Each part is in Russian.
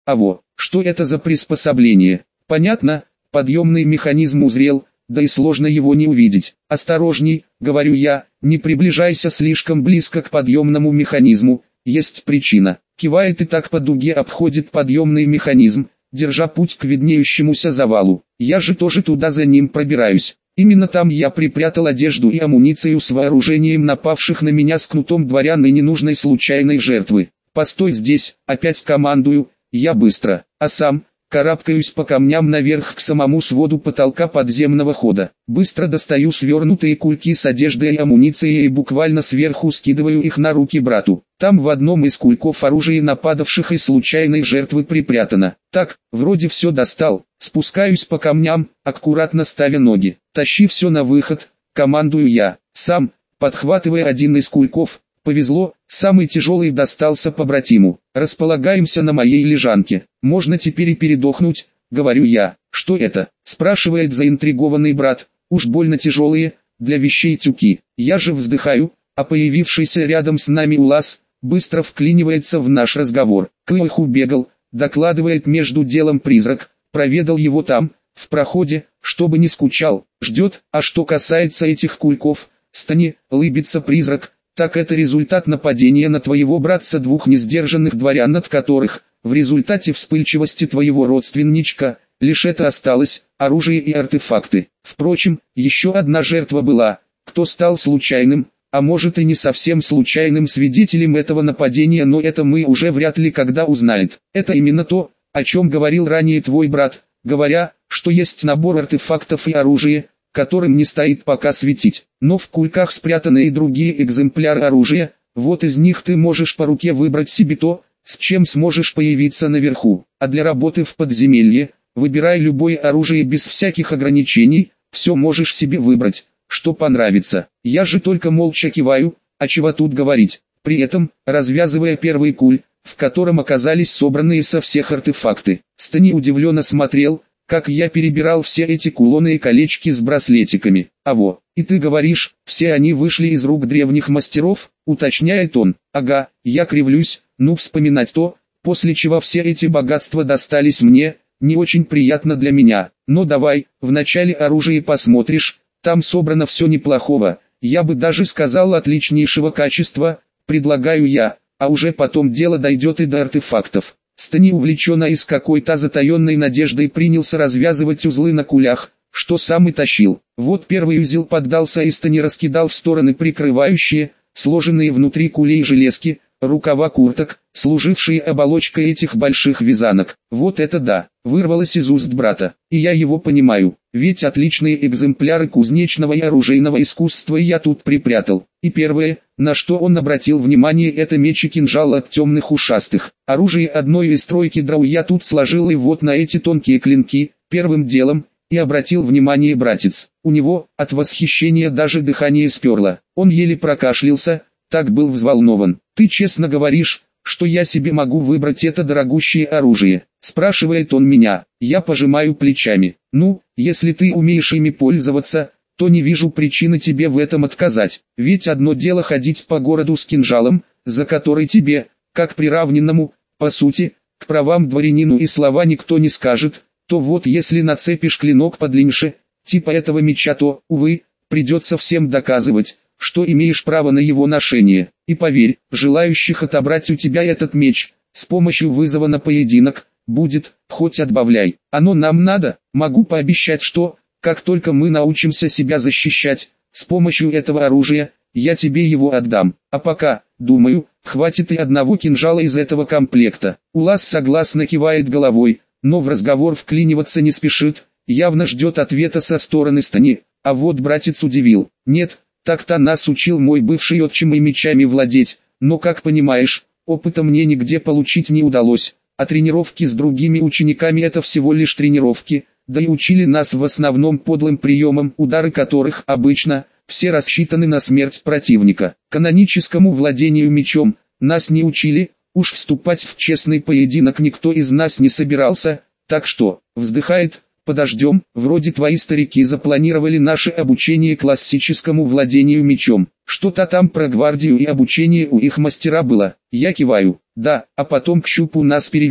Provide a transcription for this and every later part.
Что это за приспособление? Понятно, подъемный механизм узрел, да и сложно его не увидеть. Осторожней, говорю я, не приближайся слишком близко к подъемному механизму, есть причина. Кивает и так по дуге обходит подъемный механизм, держа путь к виднеющемуся завалу. Я же тоже туда за ним пробираюсь. Именно там я припрятал одежду и амуницию с вооружением напавших на меня с кнутом дворян и ненужной случайной жертвы. Постой здесь, опять командую, я быстро, а сам карабкаюсь по камням наверх к самому своду потолка подземного хода. Быстро достаю свернутые кульки с одеждой и амуницией и буквально сверху скидываю их на руки брату. Там в одном из кульков оружие нападавших и случайной жертвы припрятано. Так, вроде все достал. Спускаюсь по камням, аккуратно ставя ноги. Тащи все на выход, командую я. Сам, подхватывая один из кульков, повезло, самый тяжелый достался побратиму. Располагаемся на моей лежанке. Можно теперь и передохнуть, говорю я. Что это? Спрашивает заинтригованный брат. Уж больно тяжелые, для вещей тюки. Я же вздыхаю, а появившийся рядом с нами Улас быстро вклинивается в наш разговор. К Иоху бегал, докладывает между делом призрак, проведал его там, в проходе, чтобы не скучал, ждет. А что касается этих кульков, стани, лыбится призрак, так это результат нападения на твоего братца двух несдержанных дворян, от которых, в результате вспыльчивости твоего родственничка, лишь это осталось, оружие и артефакты. Впрочем, еще одна жертва была, кто стал случайным, а может и не совсем случайным свидетелем этого нападения, но это мы уже вряд ли когда узнает. Это именно то, о чем говорил ранее твой брат, говоря, что есть набор артефактов и оружия, которым не стоит пока светить. Но в кульках спрятаны и другие экземпляры оружия, вот из них ты можешь по руке выбрать себе то, с чем сможешь появиться наверху. А для работы в подземелье, выбирай любое оружие без всяких ограничений, все можешь себе выбрать, что понравится. Я же только молча киваю, а чего тут говорить. При этом, развязывая первый куль, в котором оказались собранные со всех артефакты, Стани удивленно смотрел, как я перебирал все эти кулоны и колечки с браслетиками. И ты говоришь, все они вышли из рук древних мастеров, уточняет он. Ага, я кривлюсь, вспоминать то, после чего все эти богатства достались мне, не очень приятно для меня. Но давай, вначале оружие посмотришь, там собрано все неплохого, я бы даже сказал отличнейшего качества, предлагаю я, а уже потом дело дойдет и до артефактов. Стани увлеченно и с какой-то затаенной надеждой принялся развязывать узлы на кулях, что сам и тащил. Вот первый узел поддался и Стани раскидал в стороны прикрывающие, сложенные внутри кулей железки, рукава курток, служившие оболочкой этих больших вязанок. Вот это да, вырвалось из уст брата, и я его понимаю, ведь отличные экземпляры кузнечного и оружейного искусства я тут припрятал. И первое, на что он обратил внимание, это меч и кинжал от темных ушастых. Оружие одной из тройки драу я тут сложил, и вот на эти тонкие клинки, первым делом, и обратил внимание братец. У него, от восхищения даже дыхание сперло, он еле прокашлялся, так был взволнован. Ты честно говоришь, что я себе могу выбрать это дорогущее оружие? Спрашивает он меня. Я пожимаю плечами. Если ты умеешь ими пользоваться, то не вижу причины тебе в этом отказать. Ведь одно дело ходить по городу с кинжалом, за который тебе, как приравненному, по сути, к правам дворянину и слова никто не скажет, то вот если нацепишь клинок подлиннее, типа этого меча, то, увы, придется всем доказывать, что имеешь право на его ношение. И поверь, желающих отобрать у тебя этот меч, с помощью вызова на поединок, будет, хоть отбавляй. Оно нам надо, могу пообещать, что, как только мы научимся себя защищать, с помощью этого оружия, я тебе его отдам. А пока, думаю, хватит и одного кинжала из этого комплекта. Улас согласно кивает головой, но в разговор вклиниваться не спешит, явно ждет ответа со стороны Стани. А вот братец удивил. Нет, так-то нас учил мой бывший отчим и мечами владеть, но, как понимаешь, опыта мне нигде получить не удалось, а тренировки с другими учениками это всего лишь тренировки, да и учили нас в основном подлым приемам, удары которых обычно все рассчитаны на смерть противника. Каноническому владению мечом нас не учили, уж вступать в честный поединок никто из нас не собирался, так что, вздыхает, подождем, вроде твои старики запланировали наше обучение классическому владению мечом. Что-то там про гвардию и обучение у их мастера было. Я киваю, да, а потом к щупу нас переведут.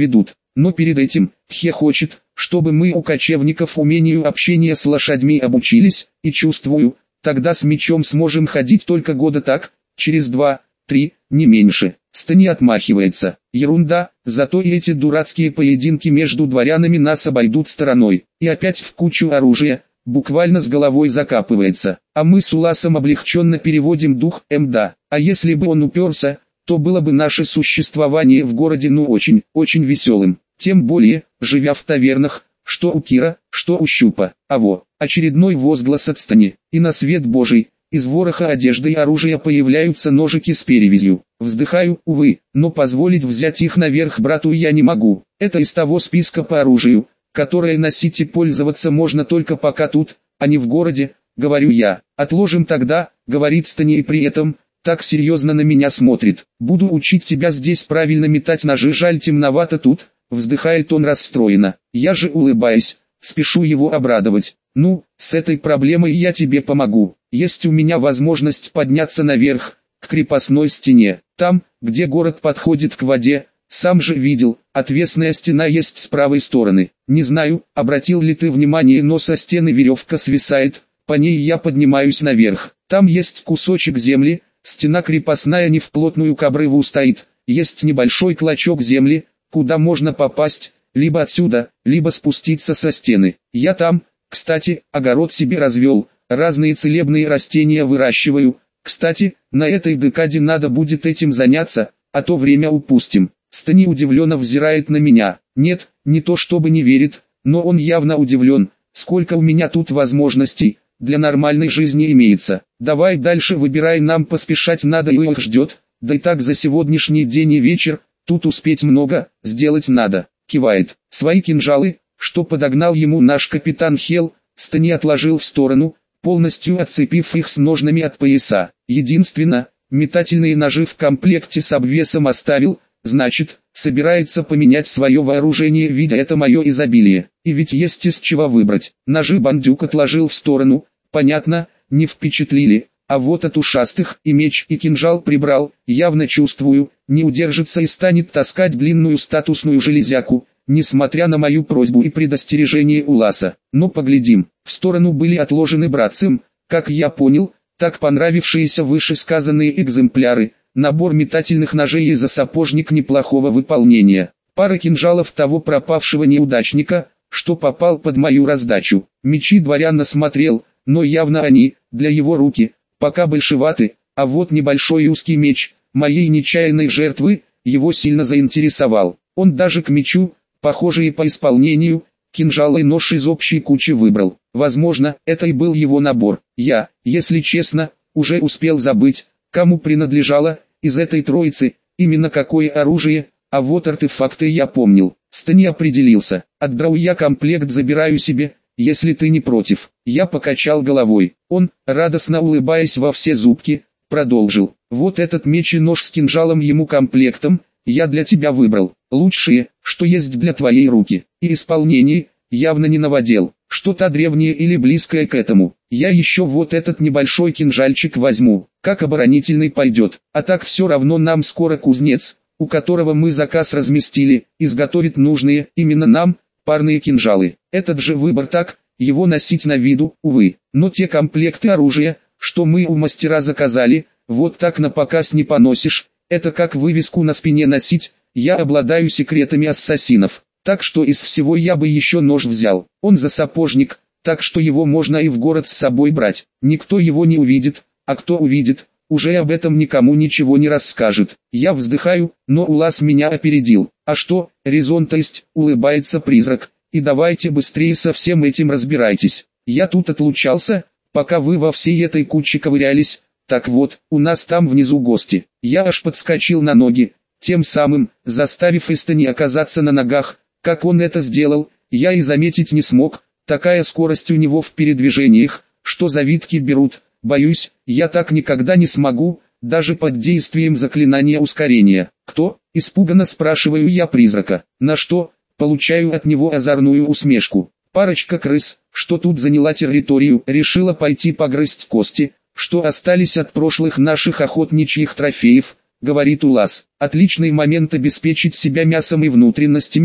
но перед этим, хочет, чтобы мы у кочевников умению общения с лошадьми обучились, и чувствую, тогда с мечом сможем ходить только года так, через 2-3, не меньше. Стани отмахивается. Ерунда, зато и эти дурацкие поединки между дворянами нас обойдут стороной. И опять в кучу оружия, буквально с головой закапывается. А мы с Уласом облегченно переводим дух, да. А если бы он уперся, то было бы наше существование в городе очень веселым. Тем более, живя в тавернах, что у Кира, что у Щупа. Очередной возглас от Стани. И на свет Божий, из вороха одежды и оружия появляются ножики с перевязью. Вздыхаю, увы, но позволить взять их наверх брату я не могу. Это из того списка по оружию, которое носить и пользоваться можно только пока тут, а не в городе, говорю я. Отложим тогда, говорит Стани и при этом, так серьезно на меня смотрит. Буду учить тебя здесь правильно метать ножи, жаль темновато тут, вздыхает он расстроенно. Я же улыбаюсь, спешу его обрадовать. Ну, с этой проблемой я тебе помогу. Есть у меня возможность подняться наверх, к крепостной стене. Там, где город подходит к воде, сам же видел, отвесная стена есть с правой стороны. Не знаю, обратил ли ты внимание, но со стены веревка свисает, по ней я поднимаюсь наверх. Там есть кусочек земли, стена крепостная не вплотную к обрыву стоит, есть небольшой клочок земли, куда можно попасть, либо отсюда, либо спуститься со стены. Я там, кстати, огород себе развел, разные целебные растения выращиваю. Кстати, на этой декаде надо будет этим заняться, а то время упустим. Стани удивленно взирает на меня. Нет, не то чтобы не верит, но он явно удивлен, сколько у меня тут возможностей, для нормальной жизни имеется. Давай дальше выбирай, нам поспешать надо, и их ждет, да и так за сегодняшний день и вечер, тут успеть много, сделать надо. Кивает. Свои кинжалы, что подогнал ему наш капитан Хел, Стани отложил в сторону, полностью отцепив их с ножнами от пояса. Единственно, метательные ножи в комплекте с обвесом оставил, значит, собирается поменять свое вооружение, видя это мое изобилие. И ведь есть из чего выбрать. Ножи бандюк отложил в сторону, понятно, не впечатлили, а вот от ушастых и меч и кинжал прибрал, явно чувствую, не удержится и станет таскать длинную статусную железяку, несмотря на мою просьбу и предостережение Уласа. Но поглядим, в сторону были отложены братцем, как я понял, так понравившиеся вышесказанные экземпляры, набор метательных ножей и засапожник неплохого выполнения, пара кинжалов того пропавшего неудачника, что попал под мою раздачу. Мечи дворян осмотрел, но явно они, для его руки, пока большеваты, а вот небольшой узкий меч, моей нечаянной жертвы, его сильно заинтересовал. Он даже к мечу, похожие по исполнению, кинжал и нож из общей кучи выбрал. Возможно, это и был его набор. Я, если честно, уже успел забыть, кому принадлежало, из этой троицы, именно какое оружие, а вот артефакты я помнил. Стани определился. Отдрау я комплект забираю себе, если ты не против. Я покачал головой. Он, радостно улыбаясь во все зубки, продолжил. Вот этот меч и нож с кинжалом ему комплектом, я для тебя выбрал. Лучшие, что есть для твоей руки. И исполнение, явно не новодел. Что-то древнее или близкое к этому. Я еще вот этот небольшой кинжальчик возьму. Как оборонительный пойдет. А так все равно нам скоро кузнец, у которого мы заказ разместили, изготовит нужные, именно нам, парные кинжалы. Этот же выбор так, его носить на виду, увы. Но те комплекты оружия, что мы у мастера заказали, вот так на показ не поносишь. Это как вывеску на спине носить. Я обладаю секретами ассасинов. Так что из всего я бы еще нож взял. Он засапожник, так что его можно и в город с собой брать. Никто его не увидит, а кто увидит, уже об этом никому ничего не расскажет. Я вздыхаю, но Улас меня опередил. А что, резон то есть, улыбается призрак. И давайте быстрее со всем этим разбирайтесь. Я тут отлучался, пока вы во всей этой куче ковырялись. Так вот, у нас там внизу гости. Я аж подскочил на ноги, тем самым, заставив Истани оказаться на ногах. Как он это сделал, я и заметить не смог. Такая скорость у него в передвижениях, что завитки берут. Боюсь, я так никогда не смогу, даже под действием заклинания ускорения. Кто? Испуганно спрашиваю я призрака. На что? Получаю от него озорную усмешку. Парочка крыс, что тут заняла территорию, решила пойти погрызть кости, что остались от прошлых наших охотничьих трофеев, говорит Улас. Отличный момент обеспечить себя мясом и внутренностями,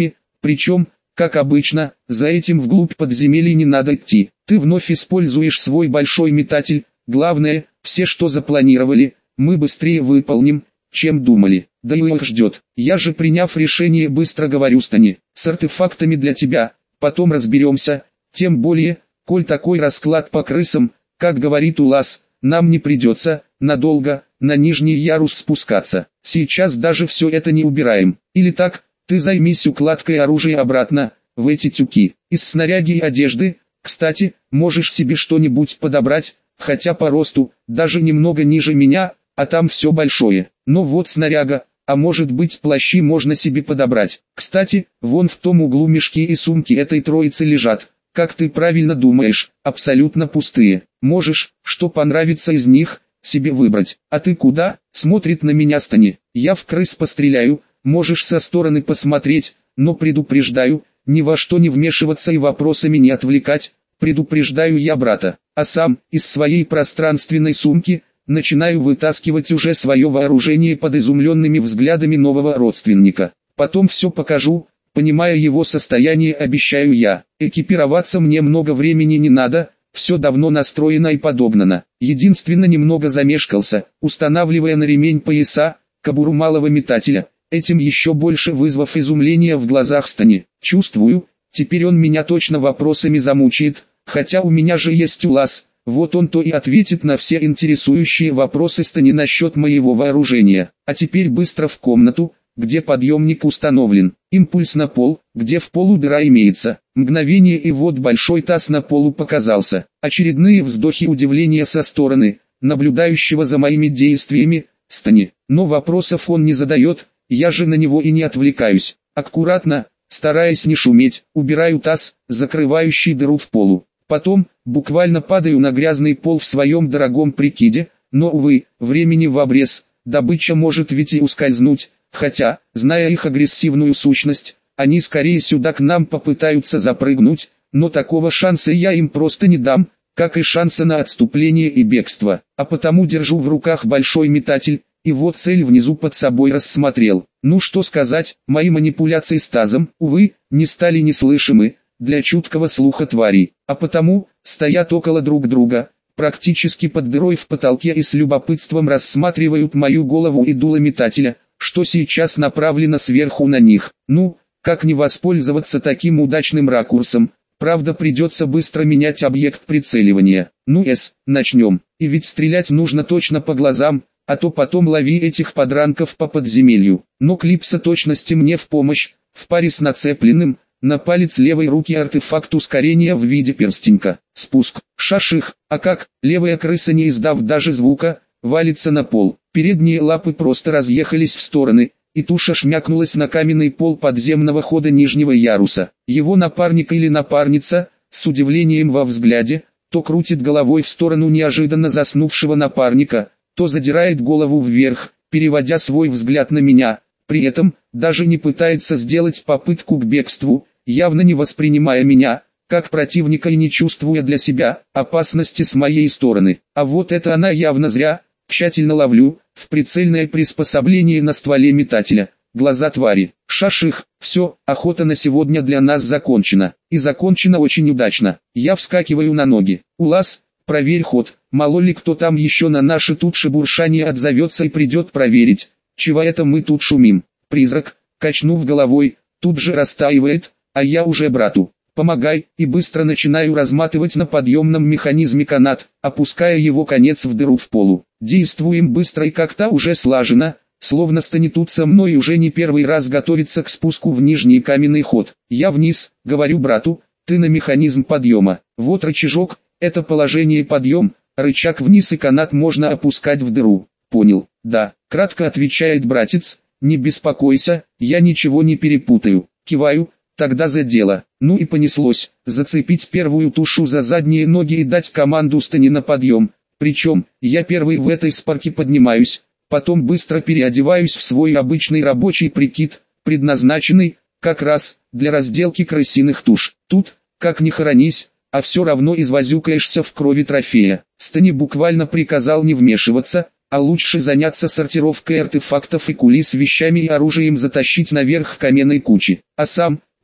Причем, как обычно, за этим вглубь подземелья не надо идти. Ты вновь используешь свой большой метатель. Главное, все, что запланировали, мы быстрее выполним, чем думали. Да и их ждет. Я же, приняв решение, быстро говорю Стане. С артефактами для тебя, потом разберемся. Тем более, коль такой расклад по крысам, как говорит Улас, нам не придется, надолго, на нижний ярус спускаться. Сейчас даже все это не убираем. Или так, ты займись укладкой оружия обратно, в эти тюки. Из снаряги и одежды, кстати, можешь себе что-нибудь подобрать, хотя по росту, даже немного ниже меня, а там все большое. Но вот снаряга, а может быть плащи можно себе подобрать. Кстати, вон в том углу мешки и сумки этой троицы лежат. Как ты правильно думаешь, абсолютно пустые. Можешь, что понравится из них, себе выбрать. А ты куда? Смотрит на меня Стани. Я в крыс постреляю, можешь со стороны посмотреть, но предупреждаю, ни во что не вмешиваться и вопросами не отвлекать. Предупреждаю я брата. А сам, из своей пространственной сумки, начинаю вытаскивать уже свое вооружение под изумленными взглядами нового родственника. Потом все покажу, понимая его состояние, обещаю я. Экипироваться мне много времени не надо, все давно настроено и подогнано. Единственно немного замешкался, устанавливая на ремень пояса, кобуру малого метателя, этим еще больше вызвав изумление в глазах Стани. Чувствую, теперь он меня точно вопросами замучает, хотя у меня же есть Улас. Вот он то и ответит на все интересующие вопросы Стани насчет моего вооружения. А теперь быстро в комнату, где подъемник установлен. Импульс на пол, где в полу дыра имеется. Мгновение, и вот большой таз на полу показался. Очередные вздохи удивления со стороны, наблюдающего за моими действиями, Стани. Но вопросов он не задает, я же на него и не отвлекаюсь. Аккуратно, стараясь не шуметь, убираю таз, закрывающий дыру в полу. Потом, буквально падаю на грязный пол в своем дорогом прикиде, но, увы, времени в обрез, добыча может ведь и ускользнуть, хотя, зная их агрессивную сущность, они скорее сюда к нам попытаются запрыгнуть, но такого шанса я им просто не дам, как и шанса на отступление и бегство, а потому держу в руках большой метатель, и вот цель внизу под собой рассмотрел. Ну что сказать, мои манипуляции с тазом, увы, не стали неслышимы для чуткого слуха тварей, а потому, стоят около друг друга, практически под дырой в потолке и с любопытством рассматривают мою голову и дуло метателя, что сейчас направлено сверху на них. Ну, как не воспользоваться таким удачным ракурсом, правда придется быстро менять объект прицеливания. Ну начнем, и ведь стрелять нужно точно по глазам, а то потом лови этих подранков по подземелью. Но клипса точности мне в помощь, в паре с нацепленным на палец левой руки артефакт ускорения в виде перстенька. Спуск. Шаших. А как, левая крыса, не издав даже звука, валится на пол. Передние лапы просто разъехались в стороны, и туша шмякнулась на каменный пол подземного хода нижнего яруса. Его напарник или напарница, с удивлением во взгляде, то крутит головой в сторону неожиданно заснувшего напарника, то задирает голову вверх, переводя свой взгляд на меня. При этом, даже не пытается сделать попытку к бегству, явно не воспринимая меня, как противника и не чувствуя для себя опасности с моей стороны. А вот это она явно зря, тщательно ловлю, в прицельное приспособление на стволе метателя, глаза твари. Шаших, все, охота на сегодня для нас закончена. И закончена очень удачно. Я вскакиваю на ноги. Улас, проверь ход, мало ли кто там еще на наше тут шебуршание отзовется и придет проверить. Чего это мы тут шумим? Призрак, качнув головой, тут же растаивает, а я уже брату. Помогай, и быстро начинаю разматывать на подъемном механизме канат, опуская его конец в дыру в полу. Действуем быстро и как-то уже слаженно, словно Стани тут со мной уже не первый раз готовится к спуску в нижний каменный ход. Я вниз, говорю брату, ты на механизм подъема. Вот рычажок, это положение подъем, рычаг вниз и канат можно опускать в дыру. Понял, да, кратко отвечает братец, не беспокойся, я ничего не перепутаю. Киваю, тогда за дело. Ну и понеслось, зацепить первую тушу за задние ноги и дать команду Стани на подъем. Причем, я первый в этой спарке поднимаюсь, потом быстро переодеваюсь в свой обычный рабочий прикид, предназначенный, как раз, для разделки крысиных туш. Тут, как ни хоронись, а все равно извозюкаешься в крови трофея. Стани буквально приказал не вмешиваться, а лучше заняться сортировкой артефактов и кули с вещами и оружием затащить наверх каменной кучи. А сам,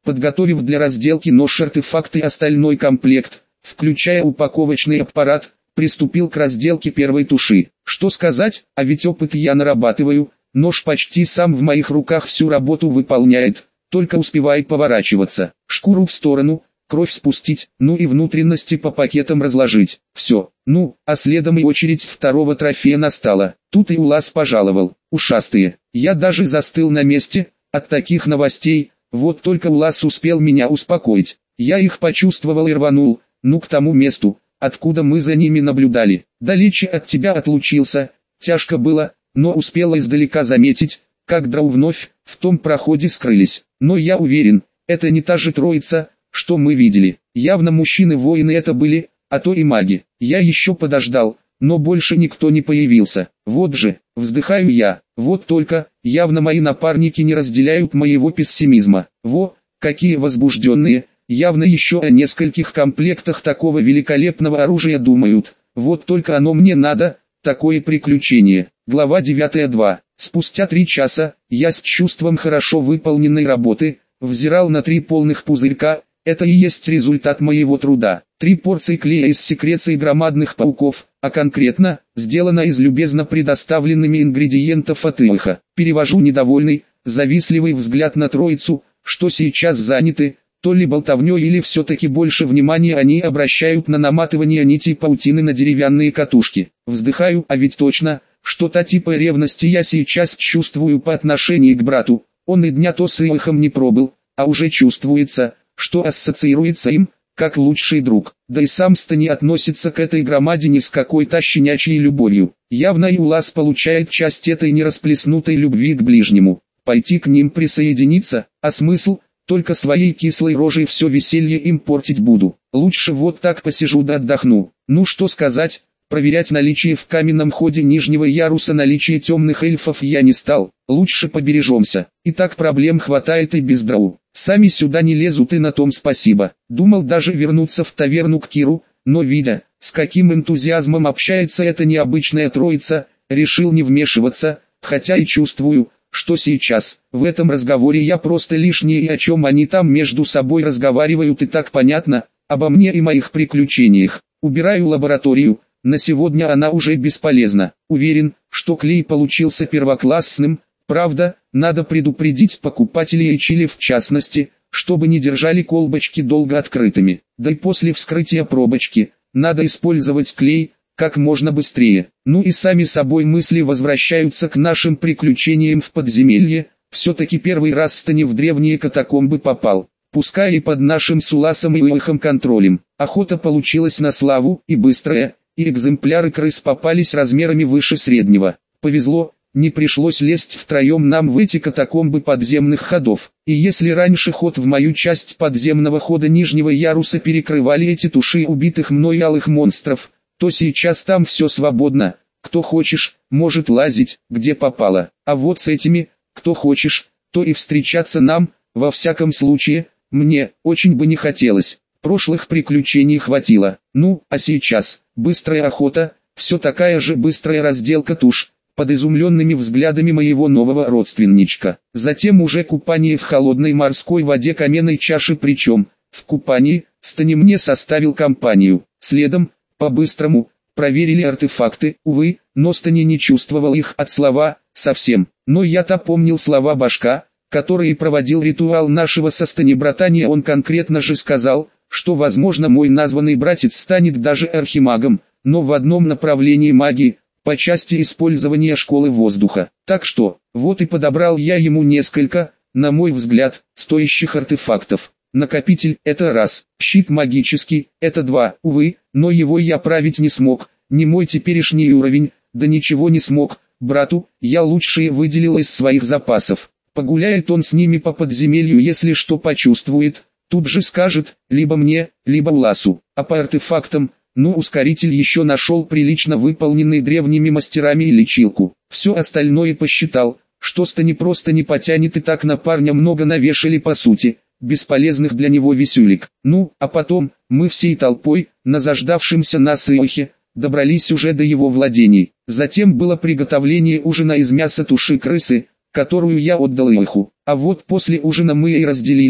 подготовив для разделки нож, артефакты и остальной комплект, включая упаковочный аппарат, приступил к разделке первой туши. Что сказать, а ведь опыт я нарабатываю, нож почти сам в моих руках всю работу выполняет, только успевай поворачиваться, шкуру в сторону, кровь спустить, ну и внутренности по пакетам разложить. Все, ну, а следом и очередь второго трофея настала. Тут и Улас пожаловал, ушастые. Я даже застыл на месте, от таких новостей, вот только Улас успел меня успокоить. Я их почувствовал и рванул, к тому месту, откуда мы за ними наблюдали. Далече от тебя отлучился, тяжко было, но успел издалека заметить, как драу вновь в том проходе скрылись. Но я уверен, это не та же троица, что мы видели. Явно мужчины-воины это были, а то и маги. Я еще подождал, но больше никто не появился. Вот же, вздыхаю я, вот только, явно мои напарники не разделяют моего пессимизма. Во, какие возбужденные, явно еще о нескольких комплектах такого великолепного оружия думают. Вот только оно мне надо, такое приключение. Глава 9.2. Спустя 3 часа, я с чувством хорошо выполненной работы, взирал на 3 полных пузырька. Это и есть результат моего труда. 3 порции клея из секреций громадных пауков, а конкретно, сделано из любезно предоставленными ингредиентов от Иоха. Перевожу недовольный, завистливый взгляд на троицу, что сейчас заняты, то ли болтовней или все-таки больше внимания они обращают на наматывание нитей паутины на деревянные катушки. Вздыхаю, а ведь точно, что-то типа ревности я сейчас чувствую по отношению к брату. Он и дня-то с Иохом не пробыл, а уже чувствуется, что ассоциируется им, как лучший друг. Да и сам Стани относится к этой громадине с какой-то щенячьей любовью. Явно и Улас получает часть этой нерасплеснутой любви к ближнему. Пойти к ним присоединиться, а смысл? Только своей кислой рожей все веселье им портить буду. Лучше вот так посижу да отдохну. Ну что сказать, проверять наличие в каменном ходе нижнего яруса наличие темных эльфов я не стал. Лучше побережемся. И так проблем хватает и без драу. Сами сюда не лезут и на том спасибо. Думал даже вернуться в таверну к Киру, но видя, с каким энтузиазмом общается эта необычная троица, решил не вмешиваться, хотя и чувствую, что сейчас, в этом разговоре я просто лишнее и о чем они там между собой разговаривают и так понятно, обо мне и моих приключениях. Убираю лабораторию, на сегодня она уже бесполезна. Уверен, что клей получился первоклассным, правда, надо предупредить покупателей и чили в частности, чтобы не держали колбочки долго открытыми. Да и после вскрытия пробочки, надо использовать клей, как можно быстрее. Ну и сами собой мысли возвращаются к нашим приключениям в подземелье. Все-таки первый раз Стани в древние катакомбы попал. Пускай и под нашим с Уласом и Иохом контролем. Охота получилась на славу и быстрая, и экземпляры крыс попались размерами выше среднего. Повезло, не пришлось лезть втроем нам в эти катакомбы подземных ходов. И если раньше ход в мою часть подземного хода нижнего яруса перекрывали эти туши убитых мной алых монстров, то сейчас там все свободно, кто хочешь, может лазить, где попало, а вот с этими, кто хочешь, то и встречаться нам, во всяком случае, мне, очень бы не хотелось, прошлых приключений хватило, ну, а сейчас, быстрая охота, все такая же быстрая разделка туш, под изумленными взглядами моего нового родственничка, затем уже купание в холодной морской воде каменной чаши, причем, в купании, Стани мне составил компанию, следом, по-быстрому, проверили артефакты, увы, но Стани не чувствовал их от слова, совсем. Но я-то помнил слова Башка, который проводил ритуал нашего со Стани братания. Он конкретно же сказал, что возможно мой названный братец станет даже архимагом, но в одном направлении магии, по части использования школы воздуха. Так что, вот и подобрал я ему несколько, на мой взгляд, стоящих артефактов. Накопитель – это раз, щит магический – это два, увы, но его я править не смог, не мой теперешний уровень, да ничего не смог, брату, я лучшие выделил из своих запасов. Погуляет он с ними по подземелью, если что почувствует, тут же скажет, либо мне, либо Уласу, а по артефактам, ну ускоритель еще нашел прилично выполненный древними мастерами и лечилку, все остальное посчитал, что Стани просто не потянет и так на парня много навешали по сути. Бесполезных для него висюлек. Ну, а потом, мы всей толпой, на заждавшемся нас Иохе, добрались уже до его владений. Затем было приготовление ужина из мяса туши крысы, которую я отдал Иоху. А вот после ужина мы и разделились,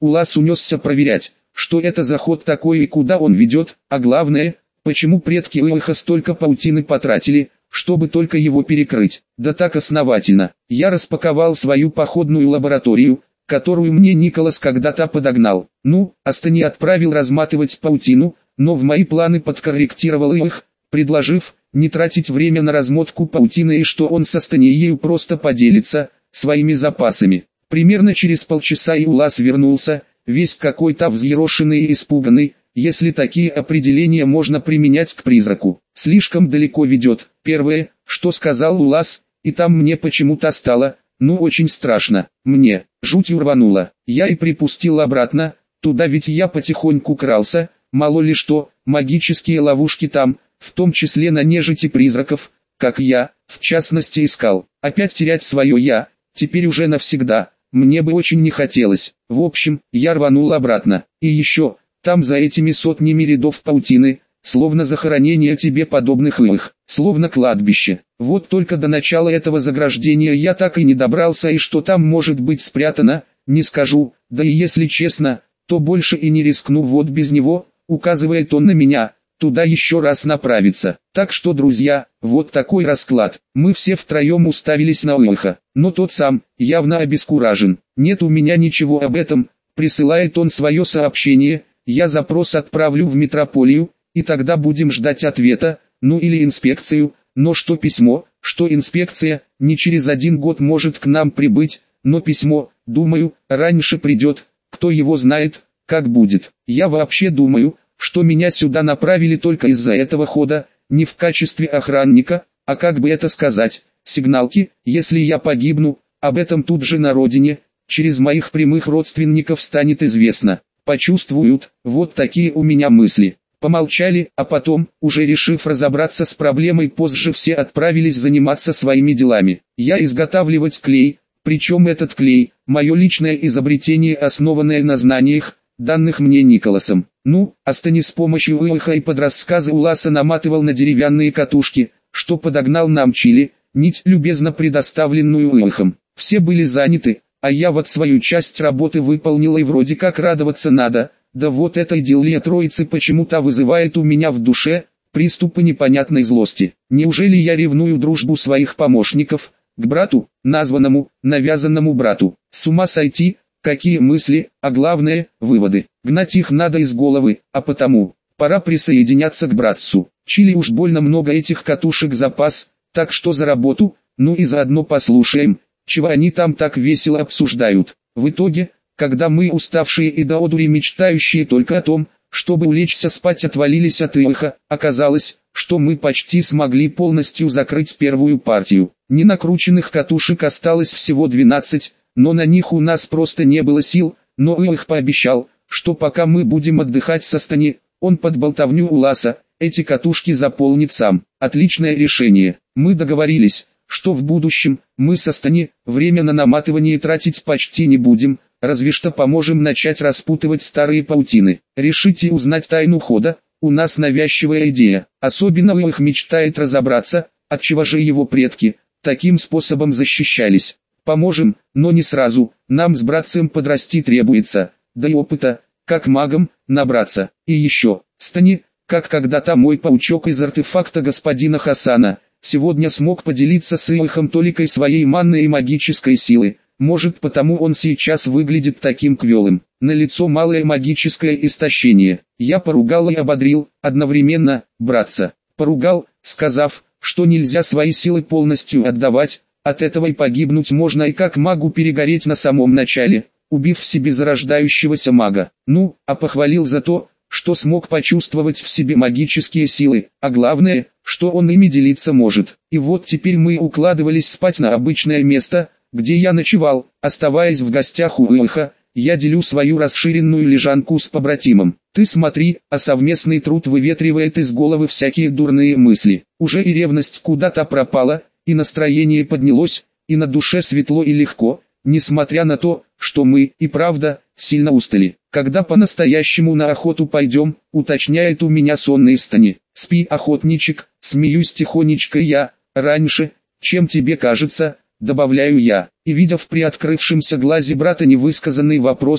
Улас унесся проверять, что это за ход такой и куда он ведет, а главное, почему предки Илха столько паутины потратили, чтобы только его перекрыть. Да так основательно. Я распаковал свою походную лабораторию, которую мне Николас когда-то подогнал. Астани отправил разматывать паутину, но в мои планы подкорректировал их, предложив не тратить время на размотку паутины и что он с Астани просто поделится своими запасами. Примерно через полчаса Улас вернулся, весь какой-то взъерошенный и испуганный, если такие определения можно применять к призраку. Слишком далеко ведет. Первое, что сказал Улас, и там мне почему-то стало, очень страшно. Мне жутью рвануло. Я и припустил обратно, туда ведь я потихоньку крался, мало ли что, магические ловушки там, в том числе на нежити призраков, как я, в частности искал. Опять терять свое «я», теперь уже навсегда, мне бы очень не хотелось. В общем, я рванул обратно. И еще, там за этими сотнями рядов паутины, словно захоронение тебе подобных их, словно кладбище. Вот только до начала этого заграждения я так и не добрался, и что там может быть спрятано, не скажу, да и если честно, то больше и не рискну вот без него, указывает он на меня, туда еще раз направиться. Так что, друзья, вот такой расклад. Мы все втроем уставились на Илха, но тот сам, явно обескуражен. Нет у меня ничего об этом, присылает он свое сообщение, я запрос отправлю в метрополию, и тогда будем ждать ответа, или инспекцию, но что письмо, что инспекция, не через 1 год может к нам прибыть, но письмо, думаю, раньше придет, кто его знает, как будет. Я вообще думаю, что меня сюда направили только из-за этого хода, не в качестве охранника, а как бы это сказать, сигналки, если я погибну, об этом тут же на родине, через моих прямых родственников станет известно, почувствуют, вот такие у меня мысли. Помолчали, а потом, уже решив разобраться с проблемой позже, все отправились заниматься своими делами. Я изготавливать клей, причем этот клей, мое личное изобретение, основанное на знаниях, данных мне Николасом. Астани с помощью Илха и под рассказы Уласа наматывал на деревянные катушки, что подогнал нам Чили, нить, любезно предоставленную Илхом. Все были заняты, а я вот свою часть работы выполнил, и вроде как радоваться надо. Да вот эта идиллия троицы почему-то вызывает у меня в душе приступы непонятной злости. Неужели я ревную дружбу своих помощников к брату, названному, навязанному брату? С ума сойти, какие мысли, а главное, выводы. Гнать их надо из головы, а потому, пора присоединяться к братцу. Чили уж больно много этих катушек запас, так что за работу, и заодно послушаем, чего они там так весело обсуждают. В итоге, когда мы, уставшие и до одури мечтающие только о том, чтобы улечься спать, отвалились от Илха, оказалось, что мы почти смогли полностью закрыть первую партию. Ненакрученных катушек осталось всего 12, но на них у нас просто не было сил, но Илх пообещал, что пока мы будем отдыхать с Астани, он под болтовню Уласа эти катушки заполнит сам. Отличное решение. Мы договорились, что в будущем мы с Астани время на наматывание тратить почти не будем, разве что поможем начать распутывать старые паутины. Решите узнать тайну хода, у нас навязчивая идея. Особенно Илх мечтает разобраться, отчего же его предки таким способом защищались. Поможем, но не сразу, нам с братцем подрасти требуется, да и опыта, как магам, набраться. И еще, Стани, как когда-то мой паучок из артефакта господина Хасана, сегодня смог поделиться с Илхом толикой своей манны и магической силы. Может, потому он сейчас выглядит таким квелым. На лицо малое магическое истощение. Я поругал и ободрил, одновременно, братца. Поругал, сказав, что нельзя свои силы полностью отдавать, от этого и погибнуть можно, и как магу перегореть на самом начале, убив в себе зарождающегося мага. А похвалил за то, что смог почувствовать в себе магические силы, а главное, что он ими делиться может. И вот теперь мы укладывались спать на обычное место, где я ночевал, оставаясь в гостях у Илха. Я делю свою расширенную лежанку с побратимом. Ты смотри, а совместный труд выветривает из головы всякие дурные мысли. Уже и ревность куда-то пропала, и настроение поднялось, и на душе светло и легко, несмотря на то, что мы, и правда, сильно устали. Когда по-настоящему на охоту пойдем, уточняет у меня сонный Стани. Спи, охотничек, смеюсь тихонечко я, раньше, чем тебе кажется, добавляю я, и видя в приоткрывшемся глазе брата невысказанный вопрос,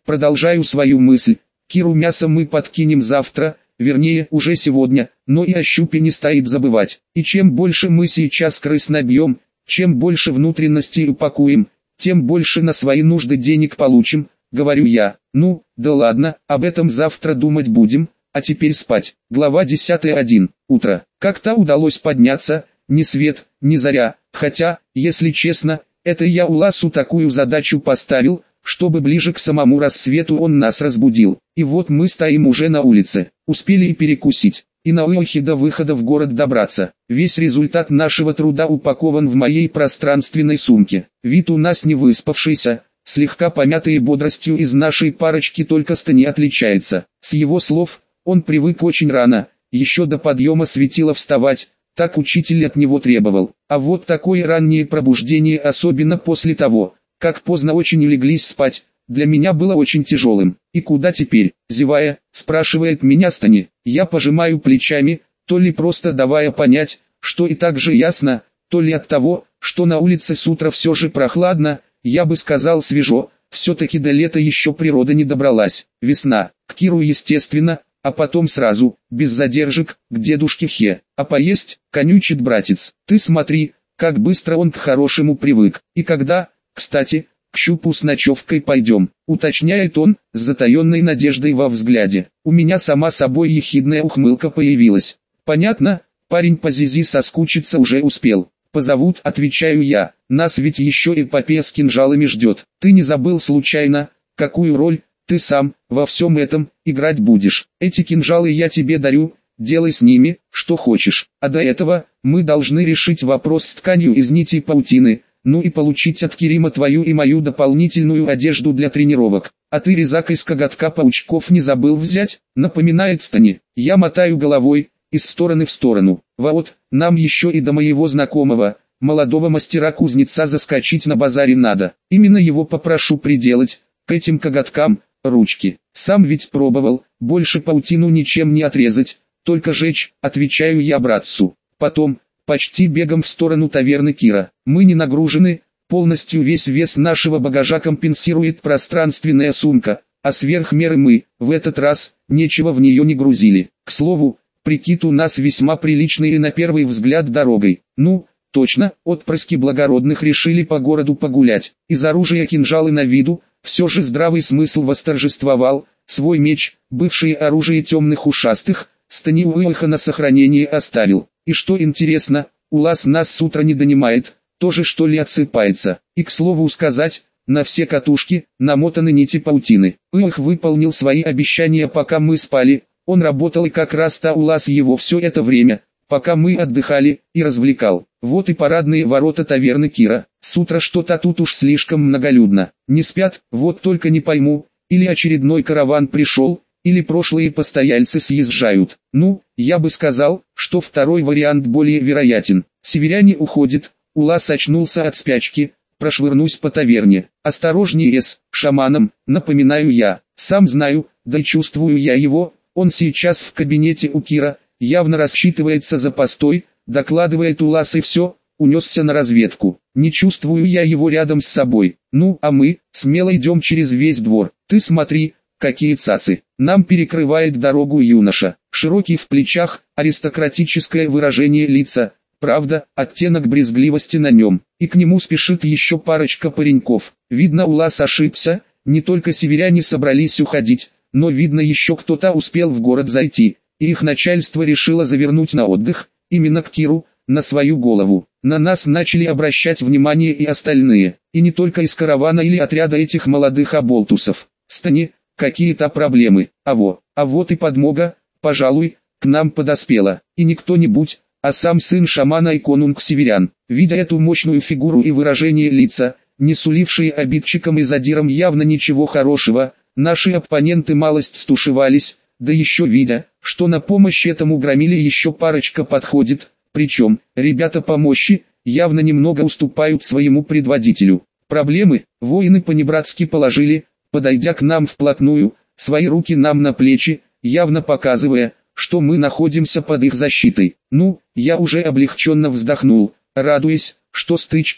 Продолжаю свою мысль. Киру мясо мы подкинем завтра, вернее уже сегодня, но и о щупе не стоит забывать. И чем больше мы сейчас крыс набьем, чем больше внутренностей упакуем, тем больше на свои нужды денег получим, говорю я. Ну, да ладно, об этом завтра думать будем, а теперь спать. Глава 10:1. Утро. Как-то удалось подняться, ни свет, ни заря, хотя, если честно, это я Уласу такую задачу поставил, чтобы ближе к самому рассвету он нас разбудил. И вот мы стоим уже на улице, успели и перекусить, и на выходе до выхода в город добраться. Весь результат нашего труда упакован в моей пространственной сумке. Вид у нас не выспавшийся, слегка помятый бодростью из нашей парочки только Стани отличается. С его слов, он привык очень рано, еще до подъема светило вставать, так учитель от него требовал. А вот такое раннее пробуждение, особенно после того, как поздно очень улеглись спать, для меня было очень тяжелым. «И куда теперь?» – зевая, спрашивает меня Стани. Я пожимаю плечами, то ли просто давая понять, что и так же ясно, то ли от того, что на улице с утра все же прохладно, я бы сказал свежо, все-таки до лета еще природа не добралась. Весна, к Киру естественно, а потом сразу, без задержек, к дедушке Хе. А поесть, конючит братец. Ты смотри, как быстро он к хорошему привык. И когда, кстати, к щупу с ночевкой пойдем, уточняет он, с затаенной надеждой во взгляде. У меня сама собой ехидная ухмылка появилась. Понятно, парень по Зизи соскучиться уже успел. Позовут, отвечаю я, нас ведь еще эпопея с кинжалами ждет. Ты не забыл случайно, какую роль ты сам во всем этом играть будешь? Эти кинжалы я тебе дарю, делай с ними, что хочешь. А до этого, мы должны решить вопрос с тканью из нитей паутины, ну и получить от Кирима твою и мою дополнительную одежду для тренировок. А ты резак из коготка паучков не забыл взять? Напоминает Стани. Я мотаю головой, из стороны в сторону. Вот, нам еще и до моего знакомого, молодого мастера-кузнеца заскочить на базаре надо. Именно его попрошу приделать, к этим коготкам, ручки. Сам ведь пробовал, больше паутину ничем не отрезать, только жечь, отвечаю я братцу. Потом, почти бегом в сторону таверны Кира. Мы не нагружены, полностью весь вес нашего багажа компенсирует пространственная сумка, а сверх меры мы, в этот раз, нечего в нее не грузили. К слову, прикид у нас весьма приличный и на первый взгляд дорогой. Ну, точно, отпрыски благородных решили по городу погулять. Из оружия кинжалы на виду, все же здравый смысл восторжествовал, свой меч, бывшее оружие темных ушастых, Стани Уэлха на сохранение оставил. И что интересно, Улас нас с утра не донимает, тоже что ли отсыпается. И к слову сказать, на все катушки, намотаны нити паутины. Уэлх выполнил свои обещания пока мы спали, он работал и как раз-то Улас его все это время, пока мы отдыхали, и развлекал. Вот и парадные ворота таверны Кира. С утра что-то тут уж слишком многолюдно. Не спят, вот только не пойму, или очередной караван пришел, или прошлые постояльцы съезжают. Ну, я бы сказал, что второй вариант более вероятен. Северяне уходят, Улас очнулся от спячки, прошвырнусь по таверне. Осторожнее с шаманом, напоминаю я. Сам знаю, да и чувствую я его, он сейчас в кабинете у Кира, явно рассчитывается за постой, докладывает Улас и все, унесся на разведку. Не чувствую я его рядом с собой. Ну, а мы, смело идем через весь двор. Ты смотри, какие цацы. Нам перекрывает дорогу юноша. Широкий в плечах, аристократическое выражение лица. Правда, оттенок брезгливости на нем. И к нему спешит еще парочка пареньков. Видно, Улас ошибся, не только северяне собрались уходить, но видно еще кто-то успел в город зайти. И их начальство решило завернуть на отдых, именно к Киру, на свою голову. На нас начали обращать внимание и остальные, и не только из каравана или отряда этих молодых оболтусов. Стани, какие-то проблемы, а вот и подмога, пожалуй, к нам подоспела, и не кто-нибудь, а сам сын шамана и конунг северян. Видя эту мощную фигуру и выражение лица, не сулившие обидчикам и задирам явно ничего хорошего, наши оппоненты малость стушевались, да еще видя, что на помощь этому громиле еще парочка подходит, причем, ребята по мощи, явно немного уступают своему предводителю. Проблемы, воины понебратски положили, подойдя к нам вплотную, свои руки нам на плечи, явно показывая, что мы находимся под их защитой. Ну, я уже облегченно вздохнул, радуясь, что стычки,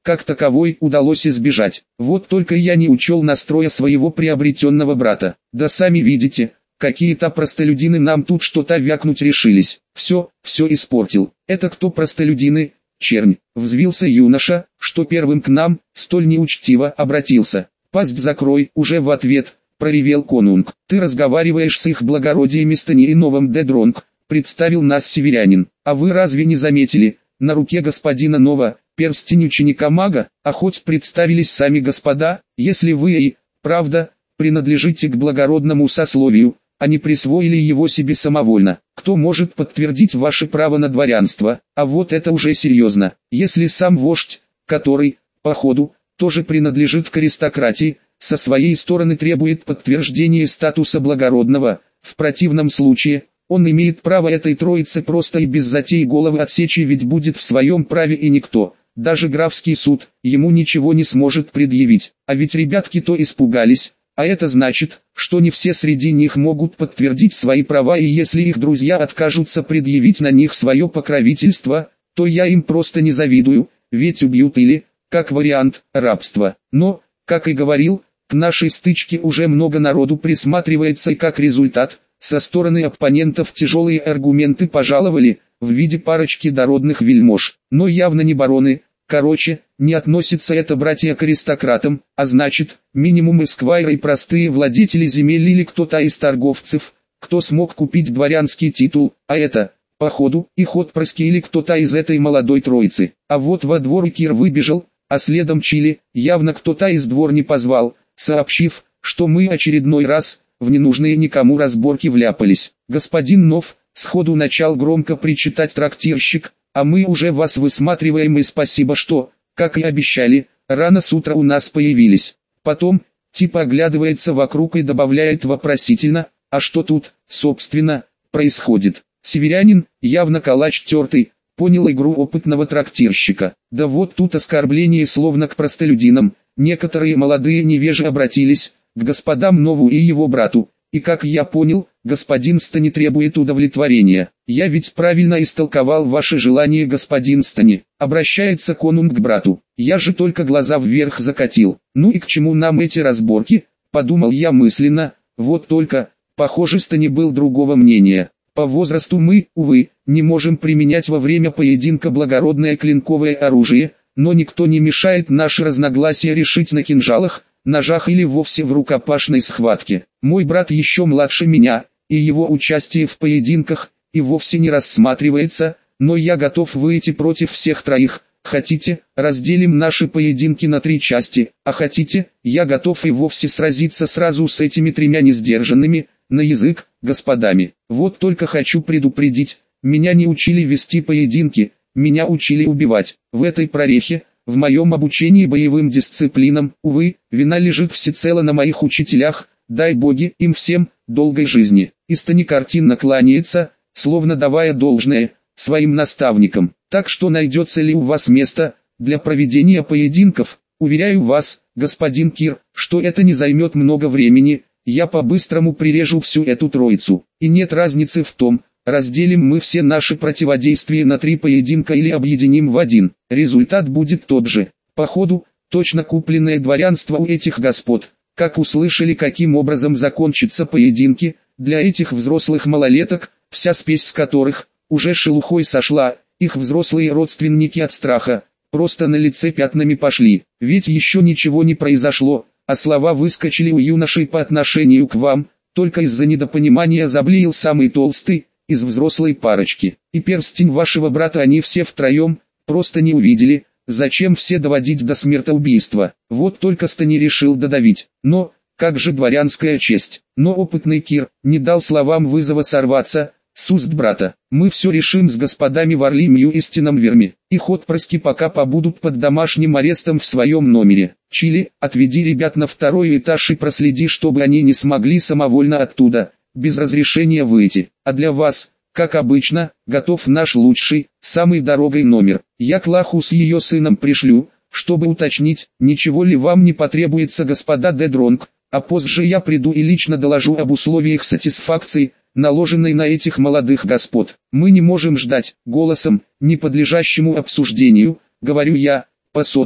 как таковой удалось избежать. Вот только я не учел настроя своего приобретенного брата. Да сами видите, какие-то простолюдины нам тут что-то вякнуть решились. Все испортил. Это кто простолюдины? Чернь. Взвился юноша, что первым к нам, столь неучтиво обратился. Пасть закрой, уже в ответ, проревел конунг. Ты разговариваешь с их благородиями Стани и Новым Дедронг, представил нас северянин. А вы разве не заметили, на руке господина Нова, перстень ученика-мага, а хоть представились сами господа, если вы и, правда, принадлежите к благородному сословию, а не присвоили его себе самовольно. Кто может подтвердить ваше право на дворянство? А вот это уже серьезно. Если сам вождь, который, походу, тоже принадлежит к аристократии, со своей стороны требует подтверждения статуса благородного, в противном случае, он имеет право этой троице просто и без затей головы отсечь, ведь будет в своем праве и никто, даже графский суд, ему ничего не сможет предъявить. А ведь ребятки-то испугались. А это значит, что не все среди них могут подтвердить свои права, и если их друзья откажутся предъявить на них свое покровительство, то я им просто не завидую, ведь убьют или, как вариант, рабство. Но, как и говорил, к нашей стычке уже много народу присматривается, и как результат, со стороны оппонентов тяжелые аргументы пожаловали, в виде парочки дородных вельмож, но явно не бароны. Короче, не относится это братья к аристократам, а значит, минимум эсквайры и простые владетели земель или кто-то из торговцев, кто смог купить дворянский титул, а это, походу, их отпрыски или кто-то из этой молодой троицы. А вот во двор Кир выбежал, а следом Чили, явно кто-то из двор не позвал, сообщив, что мы очередной раз, в ненужные никому разборки вляпались. Господин Нов, сходу начал громко причитать трактирщик, а мы уже вас высматриваем, и спасибо, что, как и обещали, рано с утра у нас появились. Потом, типа оглядывается вокруг и добавляет вопросительно, а что тут, собственно, происходит? Северянин, явно калач тертый, понял игру опытного трактирщика. Да вот тут оскорбление словно к простолюдинам, некоторые молодые невежи обратились, к господам Нову и его брату. И как я понял, господин Стани требует удовлетворения. Я ведь правильно истолковал ваше желание, господин Стани. Обращается конунг к брату. Я же только глаза вверх закатил. Ну и к чему нам эти разборки? Подумал я мысленно. Вот только, похоже, Стани был другого мнения. По возрасту мы, увы, не можем применять во время поединка благородное клинковое оружие, но никто не мешает наши разногласия решить на кинжалах, ножах или вовсе в рукопашной схватке. Мой брат еще младше меня, и его участие в поединках и вовсе не рассматривается, но я готов выйти против всех троих. Хотите, разделим наши поединки на 3 части, а хотите, я готов и вовсе сразиться сразу с этими 3 несдержанными, на язык, господами. Вот только хочу предупредить, меня не учили вести поединки, меня учили убивать. В этой прорехе, в моем обучении боевым дисциплинам, увы, вина лежит всецело на моих учителях, дай боги им всем долгой жизни. И Стани картинно кланяется, словно давая должное своим наставникам. Так что найдется ли у вас место для проведения поединков? Уверяю вас, господин Кир, что это не займет много времени, я по-быстрому прирежу всю эту троицу. И нет разницы в том, разделим мы все наши противодействия на 3 поединка или объединим в один. Результат будет тот же. Походу, точно купленное дворянство у этих господ. Как услышали, каким образом закончатся поединки, для этих взрослых малолеток, вся спесь с которых уже шелухой сошла, их взрослые родственники от страха просто на лице пятнами пошли. Ведь еще ничего не произошло, а слова выскочили у юношей по отношению к вам, только из-за недопонимания заблеял самый толстый из взрослой парочки. И перстень вашего брата они все втроем просто не увидели. Зачем все доводить до смертоубийства? Вот только Стани решил додавить. Но, как же дворянская честь? Но опытный Кир не дал словам вызова сорваться с уст брата. Мы все решим с господами в Орлимью и Стеномверме. Их отпрыски пока побудут под домашним арестом в своем номере. Чили, отведи ребят на 2-й этаж и проследи, чтобы они не смогли самовольно оттуда, без разрешения выйти. А для вас, как обычно, готов наш лучший, самый дорогой номер. Я Клаху с ее сыном пришлю, чтобы уточнить, ничего ли вам не потребуется, господа Дедронг, а позже я приду и лично доложу об условиях сатисфакции, наложенной на этих молодых господ. Мы не можем ждать. Голосом, не подлежащему обсуждению, говорю я, по сотне,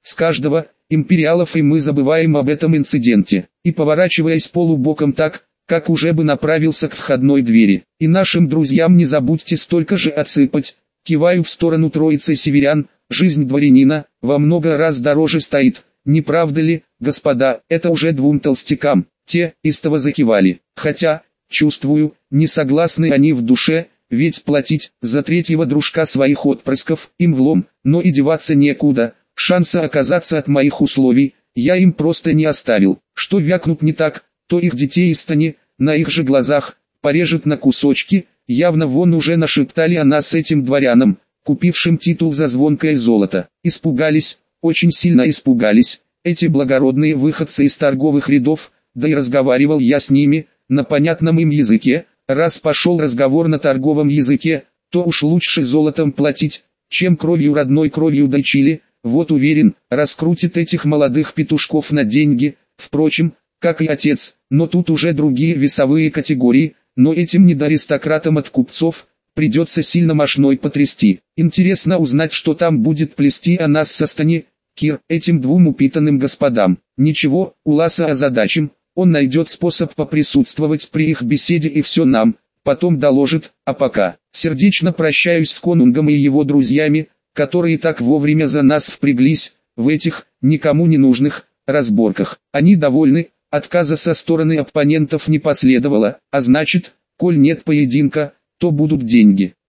с каждого, империалов, и мы забываем об этом инциденте, и поворачиваясь полубоком так, как уже бы направился к входной двери. И нашим друзьям не забудьте столько же отсыпать. Киваю в сторону троицы северян. Жизнь дворянина во много раз дороже стоит, не правда ли, господа? Это уже двум толстякам. Те истово закивали, хотя, чувствую, не согласны они в душе, ведь платить за третьего дружка своих отпрысков им влом, но и деваться некуда. Шанса оказаться от моих условий я им просто не оставил. Что вякнут не так, то их детей из Тани, на их же глазах, порежет на кусочки. Явно вон уже нашептали о нас этим дворянам, купившим титул за звонкое золото. Испугались, очень сильно испугались, эти благородные выходцы из торговых рядов, да и разговаривал я с ними, на понятном им языке. Раз пошел разговор на торговом языке, то уж лучше золотом платить, чем кровью, родной кровью дочили. Вот уверен, раскрутит этих молодых петушков на деньги, впрочем, как и отец, но тут уже другие весовые категории, но этим недоаристократам от купцов придется сильно мошной потрясти. Интересно узнать, что там будет плести о нас со Стани, Кир, этим двум упитанным господам. Ничего, Уласа озадачим, он найдет способ поприсутствовать при их беседе и все нам потом доложит, а пока сердечно прощаюсь с конунгом и его друзьями, которые так вовремя за нас впряглись, в этих, никому не нужных, разборках. Они довольны, отказа со стороны оппонентов не последовало, а значит, коль нет поединка, то будут деньги.